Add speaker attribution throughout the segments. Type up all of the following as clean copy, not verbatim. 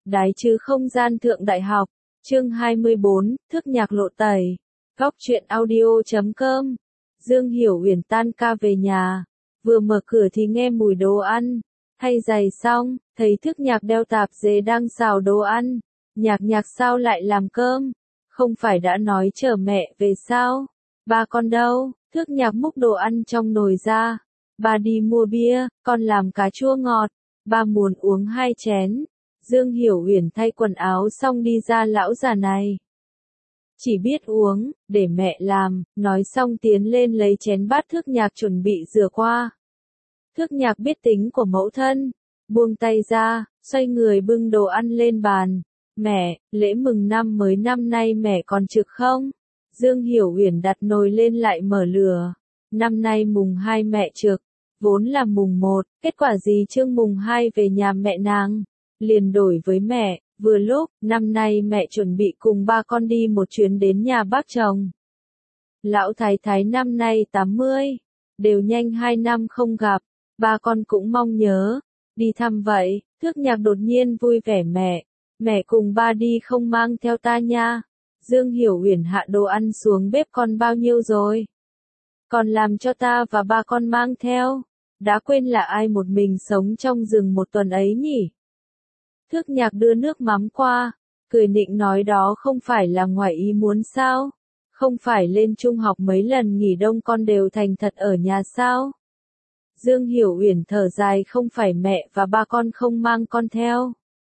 Speaker 1: Đái chứ không gian thượng đại học, chương 24, thức nhạc lộ tẩy. Góc truyện audio.com. Dương Hiểu Uyển tan ca về nhà, vừa mở cửa thì nghe mùi đồ ăn. Thay giày xong, thấy thức nhạc đeo tạp dề đang xào đồ ăn. Nhạc sao lại làm cơm? Không phải đã nói chờ mẹ về sao? Ba con đâu? Thức nhạc múc đồ ăn trong nồi ra. Ba đi mua bia, con làm cà chua ngọt. Ba muốn uống 2 chén. Dương Hiểu Uyển thay quần áo xong đi ra, lão già này chỉ biết uống, để mẹ làm, nói xong tiến lên lấy chén bát Thức nhạc chuẩn bị rửa qua. Thức nhạc biết tính của mẫu thân, buông tay ra, xoay người bưng đồ ăn lên bàn. Mẹ, lễ mừng năm mới năm nay mẹ còn trực không? Dương Hiểu Uyển đặt nồi lên lại mở lửa. Năm nay mùng 2 mẹ trực, vốn là mùng 1, kết quả gì Trương mùng 2 về nhà mẹ nàng, liền đổi với mẹ. Vừa lúc, năm nay mẹ chuẩn bị cùng ba con đi một chuyến đến nhà bác chồng. Lão thái thái năm nay 80, đều nhanh 2 năm không gặp, ba con cũng mong nhớ, đi thăm vậy. Thức nhạc đột nhiên vui vẻ, mẹ cùng ba đi không mang theo ta nha. Dương Hiểu Uyển hạ đồ ăn xuống bếp, con bao nhiêu rồi? Còn làm cho ta và ba con mang theo, đã quên là ai một mình sống trong rừng một tuần ấy nhỉ? Thức nhạc đưa nước mắm qua, cười nịnh nói đó không phải là ngoài ý muốn sao? Không phải lên trung học mấy lần nghỉ đông con đều thành thật ở nhà sao? Dương Hiểu Uyển thở dài, không phải mẹ và ba con không mang con theo.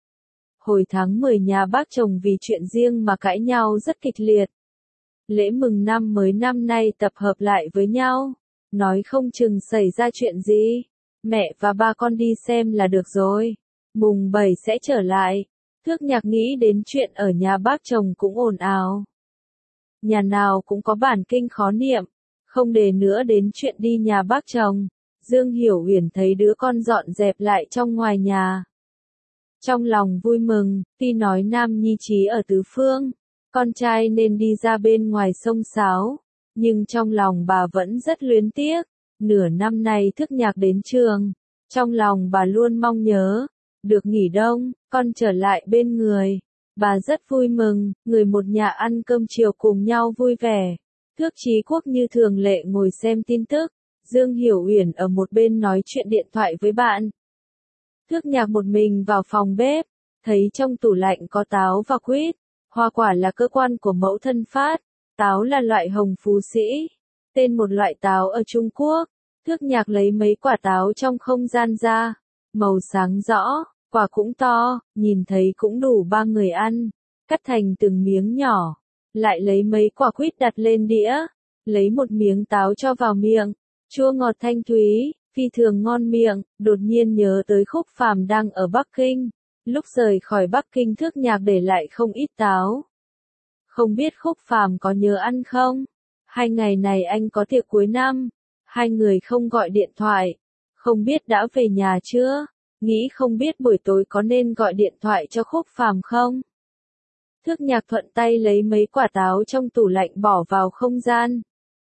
Speaker 1: Hồi tháng 10 nhà bác chồng vì chuyện riêng mà cãi nhau rất kịch liệt. Lễ mừng năm mới năm nay tập hợp lại với nhau, nói không chừng xảy ra chuyện gì. Mẹ và ba con đi xem là được rồi. Mùng 7 sẽ trở lại. Thức nhạc nghĩ đến chuyện ở nhà bác chồng cũng ồn ào. Nhà nào cũng có bản kinh khó niệm, không để nữa đến chuyện đi nhà bác chồng. Dương Hiểu Uyển thấy đứa con dọn dẹp lại trong ngoài nhà. Trong lòng vui mừng, tuy nói nam nhi chí ở tứ phương, con trai nên đi ra bên ngoài xông xáo, nhưng trong lòng bà vẫn rất luyến tiếc. Nửa năm nay Thức nhạc đến trường, trong lòng bà luôn mong nhớ. Được nghỉ đông, con trở lại bên người. Bà rất vui mừng, người một nhà ăn cơm chiều cùng nhau vui vẻ. Thước Chí Quốc như thường lệ ngồi xem tin tức. Dương Hiểu Uyển ở một bên nói chuyện điện thoại với bạn. Thức nhạc một mình vào phòng bếp, thấy trong tủ lạnh có táo và quýt. Hoa quả là cơ quan của mẫu thân phát. Táo là loại hồng phú sĩ, tên một loại táo ở Trung Quốc. Thức nhạc lấy mấy quả táo trong không gian ra. Màu sáng rõ, quả cũng to, nhìn thấy cũng đủ 3 người ăn. Cắt thành từng miếng nhỏ, lại lấy mấy quả quýt đặt lên đĩa, lấy một miếng táo cho vào miệng, chua ngọt thanh thúy, phi thường ngon miệng. Đột nhiên nhớ tới Khúc Phàm đang ở Bắc Kinh. Lúc rời khỏi Bắc Kinh Thức nhạc để lại không ít táo. Không biết Khúc Phàm có nhớ ăn không? 2 ngày này anh có tiệc cuối năm, 2 người không gọi điện thoại, không biết đã về nhà chưa? Nghĩ không biết buổi tối có nên gọi điện thoại cho Khúc Phàm không? Thức nhạc thuận tay lấy mấy quả táo trong tủ lạnh bỏ vào không gian.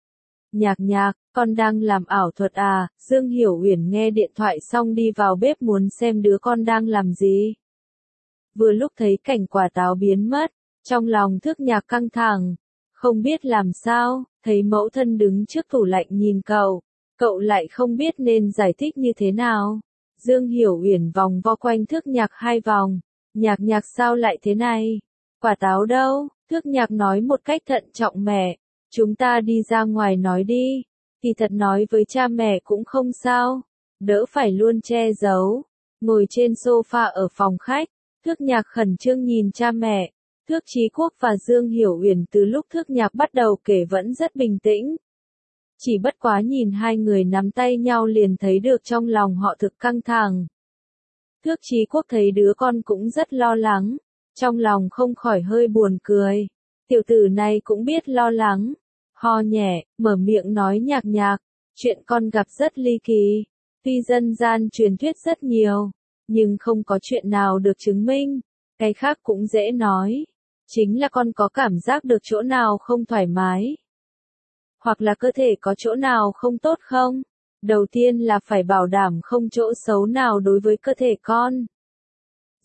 Speaker 1: Nhạc, con đang làm ảo thuật à? Dương Hiểu Uyển nghe điện thoại xong đi vào bếp muốn xem đứa con đang làm gì. Vừa lúc thấy cảnh quả táo biến mất, trong lòng Thức nhạc căng thẳng, không biết làm sao, thấy mẫu thân đứng trước tủ lạnh nhìn cậu lại không biết nên giải thích như thế nào. Dương Hiểu Uyển vòng vo quanh Thức nhạc 2 vòng. Nhạc sao lại thế này? Quả táo đâu? Thức nhạc nói một cách thận trọng, mẹ, chúng ta đi ra ngoài nói đi. Thì thật nói với cha mẹ cũng không sao, đỡ phải luôn che giấu. Ngồi trên sofa ở phòng khách, Thức nhạc khẩn trương nhìn cha mẹ. Thước Chí Quốc và Dương Hiểu Uyển từ lúc Thức nhạc bắt đầu kể vẫn rất bình tĩnh. Chỉ bất quá nhìn 2 người nắm tay nhau liền thấy được trong lòng họ thực căng thẳng. Thước Chí Quốc thấy đứa con cũng rất lo lắng, trong lòng không khỏi hơi buồn cười. Tiểu tử này cũng biết lo lắng. Ho nhẹ, mở miệng nói, nhạc, chuyện con gặp rất ly kỳ. Tuy dân gian truyền thuyết rất nhiều, nhưng không có chuyện nào được chứng minh. Cái khác cũng dễ nói. Chính là con có cảm giác được chỗ nào không thoải mái, hoặc là cơ thể có chỗ nào không tốt không? Đầu tiên là phải bảo đảm không chỗ xấu nào đối với cơ thể con.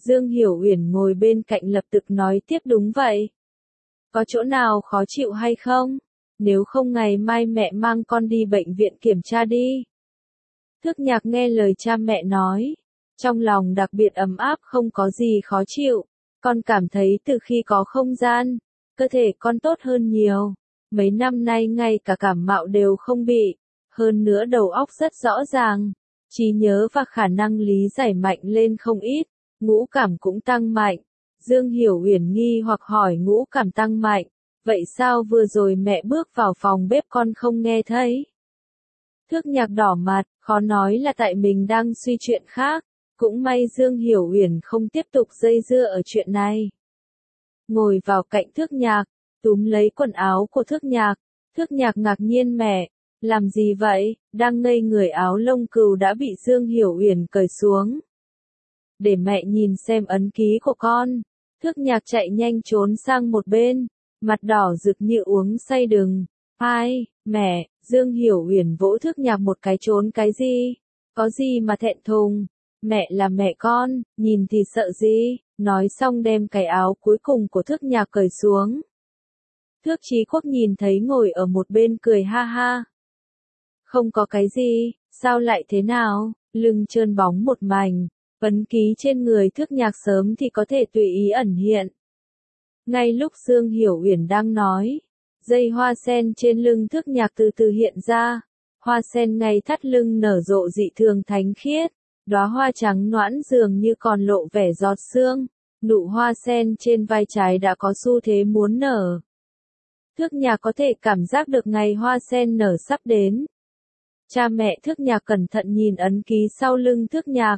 Speaker 1: Dương Hiểu Uyển ngồi bên cạnh lập tức nói tiếp đúng vậy. Có chỗ nào khó chịu hay không? Nếu không ngày mai mẹ mang con đi bệnh viện kiểm tra đi. Thước Nhạc nghe lời cha mẹ nói. Trong lòng đặc biệt ấm áp không có gì khó chịu. Con cảm thấy từ khi có không gian, cơ thể con tốt hơn nhiều. Mấy năm nay ngay cả cảm mạo đều không bị. Hơn nữa đầu óc rất rõ ràng. Trí nhớ và khả năng lý giải mạnh lên không ít. Ngũ cảm cũng tăng mạnh. Dương Hiểu Uyển nghi hoặc hỏi ngũ cảm tăng mạnh. Vậy sao vừa rồi mẹ bước vào phòng bếp con không nghe thấy? Thước Nhạc đỏ mặt, khó nói là tại mình đang suy chuyện khác. Cũng may Dương Hiểu Uyển không tiếp tục dây dưa ở chuyện này. Ngồi vào cạnh Thước Nhạc, túm lấy quần áo của Thước Nhạc. Thước Nhạc ngạc nhiên mẹ, làm gì vậy? Đang ngây người áo lông cừu đã bị Dương Hiểu Uyển cởi xuống. Để mẹ nhìn xem ấn ký của con. Thước Nhạc chạy nhanh trốn sang một bên, mặt đỏ rực như uống say đừng. Ai, mẹ, Dương Hiểu Uyển vỗ Thước Nhạc một cái trốn cái gì? Có gì mà thẹn thùng? Mẹ là mẹ con, nhìn thì sợ gì? Nói xong đem cái áo cuối cùng của Thước Nhạc cởi xuống. Thước Chí Quốc nhìn thấy ngồi ở một bên cười ha ha. Không có cái gì, sao lại thế nào? Lưng trơn bóng một mảnh, ấn ký trên người Thước Nhạc sớm thì có thể tùy ý ẩn hiện. Ngay lúc Dương Hiểu Uyển đang nói, dây hoa sen trên lưng Thước Nhạc từ từ hiện ra. Hoa sen ngay thắt lưng nở rộ dị thường thánh khiết, đóa hoa trắng nõn dường như còn lộ vẻ giọt sương. Nụ hoa sen trên vai trái đã có xu thế muốn nở. Thước Nhạc có thể cảm giác được ngày hoa sen nở sắp đến. Cha mẹ Thước Nhạc cẩn thận nhìn ấn ký sau lưng Thước Nhạc.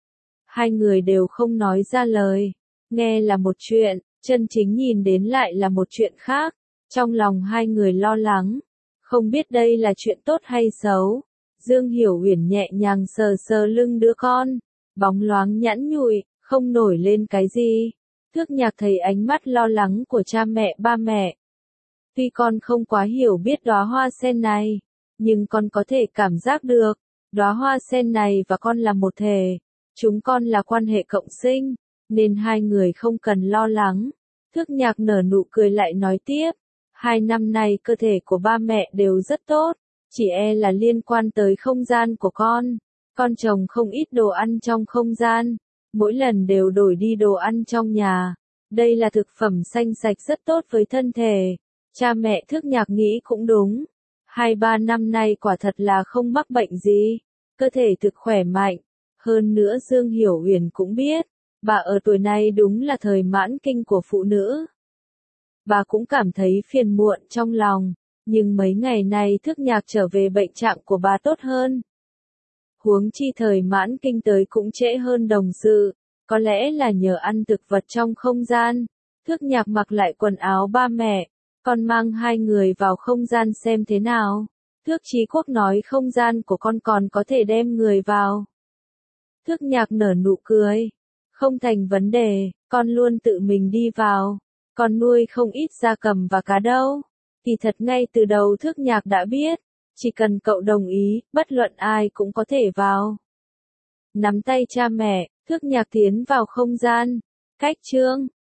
Speaker 1: Hai người đều không nói ra lời. Nghe là một chuyện, chân chính nhìn đến lại là một chuyện khác. Trong lòng hai người lo lắng. Không biết đây là chuyện tốt hay xấu. Dương Hiểu Uyển nhẹ nhàng sờ sờ lưng đứa con. Bóng loáng nhẵn nhụi, không nổi lên cái gì. Thước Nhạc thấy ánh mắt lo lắng của cha mẹ ba mẹ. Tuy con không quá hiểu biết đóa hoa sen này, nhưng con có thể cảm giác được, đóa hoa sen này và con là một thể. Chúng con là quan hệ cộng sinh, nên hai người không cần lo lắng. Thước Nhạc nở nụ cười lại nói tiếp. 2 năm nay cơ thể của ba mẹ đều rất tốt, chỉ e là liên quan tới không gian của con. Con trồng không ít đồ ăn trong không gian, mỗi lần đều đổi đi đồ ăn trong nhà. Đây là thực phẩm xanh sạch rất tốt với thân thể. Cha mẹ Thước Nhạc nghĩ cũng đúng. 2-3 năm nay quả thật là không mắc bệnh gì, cơ thể thực khỏe mạnh. Hơn nữa Dương Hiểu Uyển cũng biết, bà ở tuổi này đúng là thời mãn kinh của phụ nữ. Bà cũng cảm thấy phiền muộn trong lòng, nhưng mấy ngày nay Thước Nhạc trở về bệnh trạng của bà tốt hơn. Huống chi thời mãn kinh tới cũng trễ hơn đồng sự, có lẽ là nhờ ăn thực vật trong không gian. Thước Nhạc mặc lại quần áo ba mẹ, con mang hai người vào không gian xem thế nào. Thước Chí Quốc nói không gian của con còn có thể đem người vào. Thước Nhạc nở nụ cười. Không thành vấn đề, con luôn tự mình đi vào. Con nuôi không ít gia cầm và cá đâu. Thì thật ngay từ đầu Thước Nhạc đã biết, chỉ cần cậu đồng ý, bất luận ai cũng có thể vào. Nắm tay cha mẹ, Thước Nhạc tiến vào không gian. Cách chương